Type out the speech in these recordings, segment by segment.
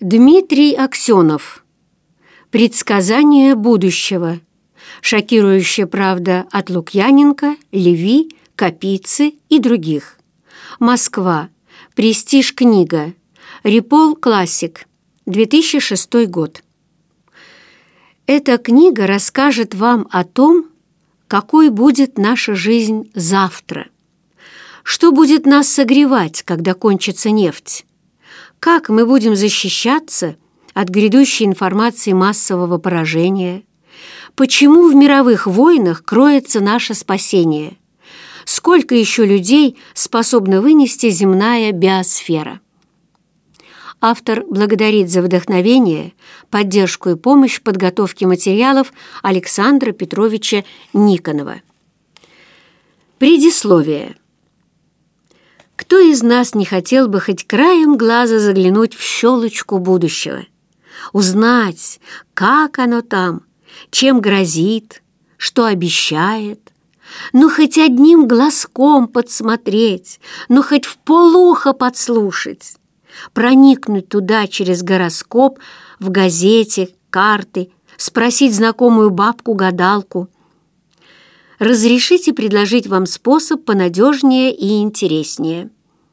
Дмитрий Аксенов. Предсказание будущего. Шокирующая правда от Лукьяненко, Леви, Капицы и других. Москва. Престиж книга. Репол Классик. 2006 год. Эта книга расскажет вам о том, какой будет наша жизнь завтра, что будет нас согревать, когда кончится нефть, как мы будем защищаться от грядущей информации массового поражения, почему в мировых войнах кроется наше спасение, сколько еще людей способна вынести земная биосфера. Автор благодарит за вдохновение, поддержку и помощь в подготовке материалов Александра Петровича Никонова. Предисловие. Кто из нас не хотел бы хоть краем глаза заглянуть в щелочку будущего, узнать, как оно там, чем грозит, что обещает, ну хоть одним глазком подсмотреть, ну хоть в полухо подслушать, проникнуть туда через гороскоп, в газете, карты, спросить знакомую бабку-гадалку. Разрешите предложить вам способ понадежнее и интереснее.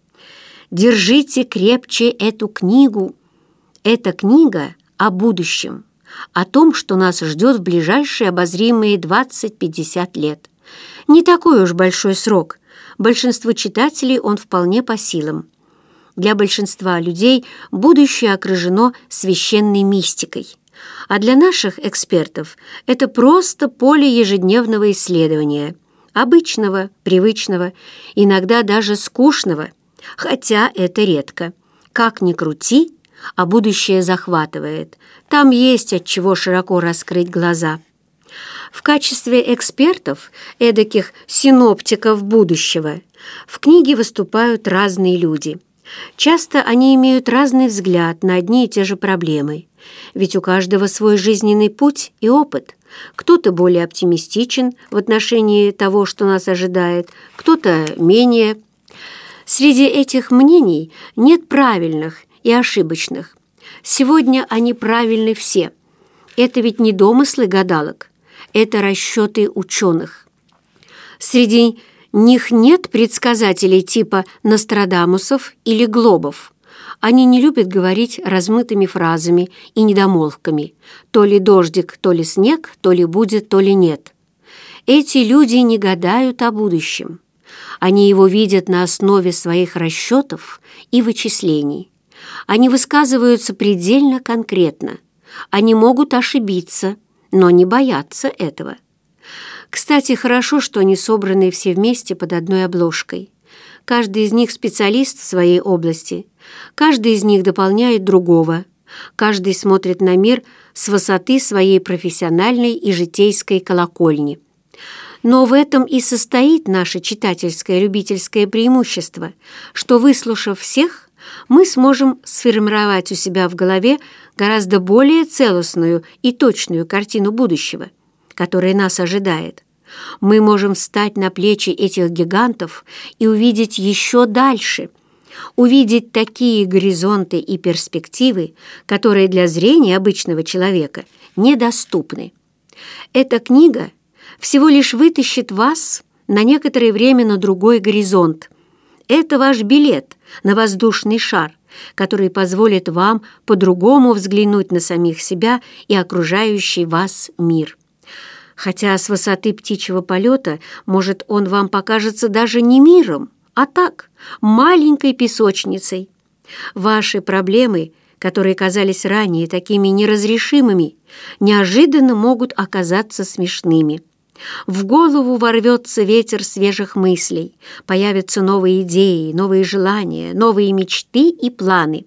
Держите крепче эту книгу. Эта книга о будущем, о том, что нас ждет в ближайшие обозримые 20-50 лет. Не такой уж большой срок. Большинству читателей он вполне по силам. Для большинства людей будущее окружено священной мистикой, а для наших экспертов это просто поле ежедневного исследования, обычного, привычного, иногда даже скучного, хотя это редко. Как ни крути, а будущее захватывает. Там есть от чего широко раскрыть глаза. В качестве экспертов, эдаких синоптиков будущего, в книге выступают разные люди. Часто они имеют разный взгляд на одни и те же проблемы, ведь у каждого свой жизненный путь и опыт. Кто-то более оптимистичен в отношении того, что нас ожидает, кто-то менее. Среди этих мнений нет правильных и ошибочных. Сегодня они правильны все. Это ведь не домыслы гадалок, это расчеты ученых. Среди них нет предсказателей типа Нострадамусов или Глобов. Они не любят говорить размытыми фразами и недомолвками. То ли дождик, то ли снег, то ли будет, то ли нет. Эти люди не гадают о будущем. Они его видят на основе своих расчетов и вычислений. Они высказываются предельно конкретно. Они могут ошибиться, но не боятся этого. Кстати, хорошо, что они собраны все вместе под одной обложкой. Каждый из них специалист в своей области. Каждый из них дополняет другого. Каждый смотрит на мир с высоты своей профессиональной и житейской колокольни. Но в этом и состоит наше читательское любительское преимущество, что, выслушав всех, мы сможем сформировать у себя в голове гораздо более целостную и точную картину будущего, которая нас ожидает. Мы можем встать на плечи этих гигантов и увидеть еще дальше, увидеть такие горизонты и перспективы, которые для зрения обычного человека недоступны. Эта книга всего лишь вытащит вас на некоторое время на другой горизонт. Это ваш билет на воздушный шар, который позволит вам по-другому взглянуть на самих себя и окружающий вас мир. Хотя с высоты птичьего полета, может, он вам покажется даже не миром, а так, маленькой песочницей. Ваши проблемы, которые казались ранее такими неразрешимыми, неожиданно могут оказаться смешными. В голову ворвется ветер свежих мыслей, появятся новые идеи, новые желания, новые мечты и планы.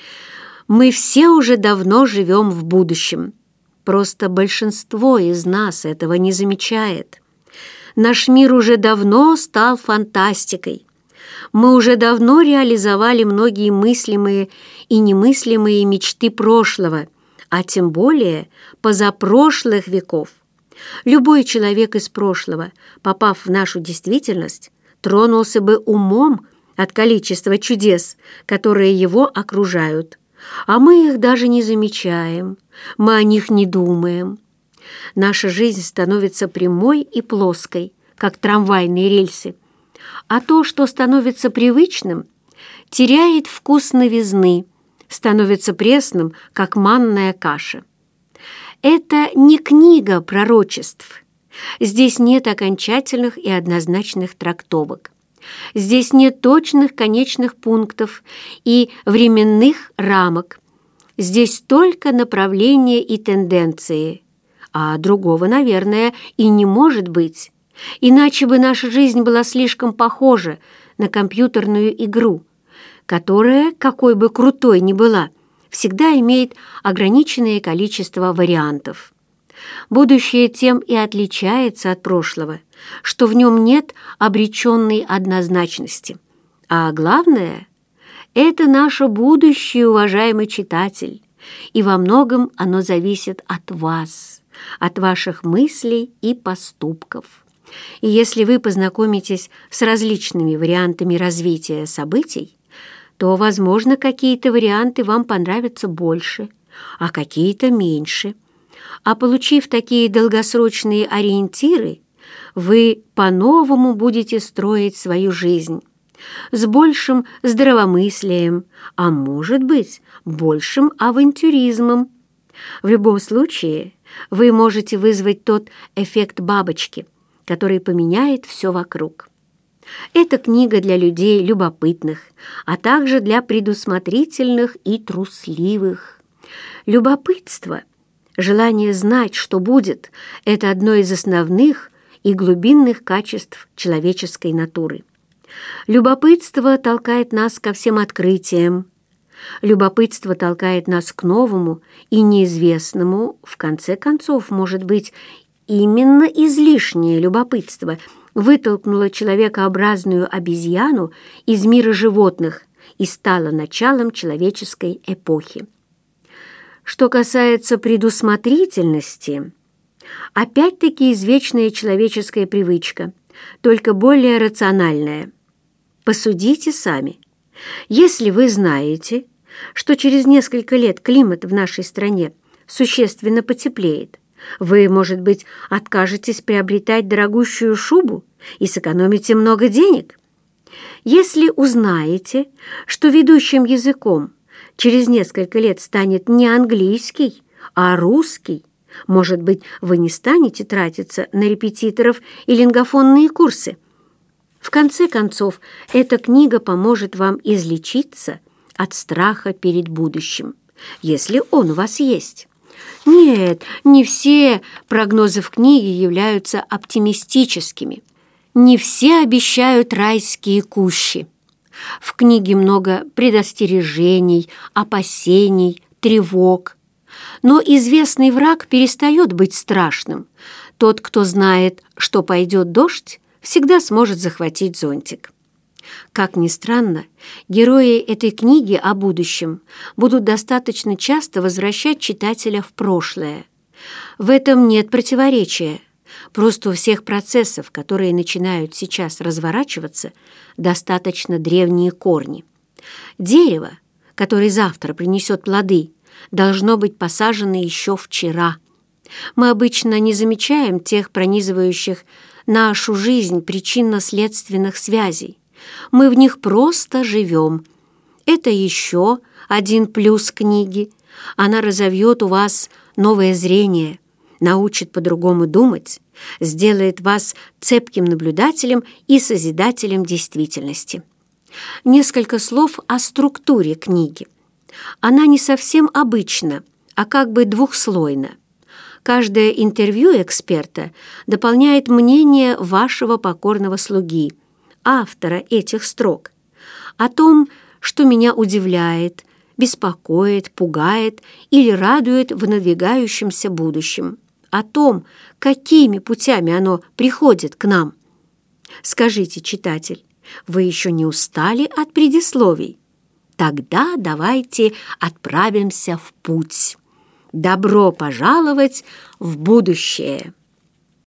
Мы все уже давно живем в будущем. Просто большинство из нас этого не замечает. Наш мир уже давно стал фантастикой. Мы уже давно реализовали многие мыслимые и немыслимые мечты прошлого, а тем более позапрошлых веков. Любой человек из прошлого, попав в нашу действительность, тронулся бы умом от количества чудес, которые его окружают. а мы их даже не замечаем, мы о них не думаем. Наша жизнь становится прямой и плоской, как трамвайные рельсы, а то, что становится привычным, теряет вкус новизны, становится пресным, как манная каша. Это не книга пророчеств. Здесь нет окончательных и однозначных трактовок. Здесь нет точных конечных пунктов и временных рамок. Здесь только направления и тенденции, а другого, наверное, и не может быть, иначе бы наша жизнь была слишком похожа на компьютерную игру, которая, какой бы крутой ни была, всегда имеет ограниченное количество вариантов. Будущее тем и отличается от прошлого, что в нем нет обреченной однозначности. А главное – это наше будущее, уважаемый читатель, и во многом оно зависит от вас, от ваших мыслей и поступков. И если вы познакомитесь с различными вариантами развития событий, то, возможно, какие-то варианты вам понравятся больше, а какие-то меньше. А получив такие долгосрочные ориентиры, вы по-новому будете строить свою жизнь с большим здравомыслием, а может быть, большим авантюризмом. В любом случае, вы можете вызвать тот эффект бабочки, который поменяет все вокруг. Это книга для людей любопытных, а также для предусмотрительных и трусливых. Любопытство, желание знать, что будет, это одно из основных и глубинных качеств человеческой натуры. Любопытство толкает нас ко всем открытиям. Любопытство толкает нас к новому и неизвестному. В конце концов, может быть, именно излишнее любопытство вытолкнуло человекообразную обезьяну из мира животных и стало началом человеческой эпохи. Что касается предусмотрительности, опять-таки извечная человеческая привычка, только более рациональная. Посудите сами. Если вы знаете, что через несколько лет климат в нашей стране существенно потеплеет, вы, может быть, откажетесь приобретать дорогущую шубу и сэкономите много денег. Если узнаете, что ведущим языком через несколько лет станет не английский, а русский, может быть, вы не станете тратиться на репетиторов и лингофонные курсы. В конце концов, эта книга поможет вам излечиться от страха перед будущим, если он у вас есть. Нет, не все прогнозы в книге являются оптимистическими. Не все обещают райские кущи. В книге много предостережений, опасений, тревог. Но известный враг перестает быть страшным. Тот, кто знает, что пойдет дождь, всегда сможет захватить зонтик. Как ни странно, герои этой книги о будущем будут достаточно часто возвращать читателя в прошлое. В этом нет противоречия. Просто у всех процессов, которые начинают сейчас разворачиваться, достаточно древние корни. Дерево, которое завтра принесет плоды, должно быть посажено еще вчера. Мы обычно не замечаем тех пронизывающих нашу жизнь причинно-следственных связей. Мы в них просто живем. Это еще один плюс книги. Она разовьет у вас новое зрение, научит по-другому думать, сделает вас цепким наблюдателем и созидателем действительности. Несколько слов о структуре книги. Она не совсем обычна, а как бы двухслойна. Каждое интервью эксперта дополняет мнение вашего покорного слуги, автора этих строк, о том, что меня удивляет, беспокоит, пугает или радует в надвигающемся будущем, о том, какими путями оно приходит к нам. Скажите, читатель, вы еще не устали от предисловий? Тогда давайте отправимся в путь. Добро пожаловать в будущее!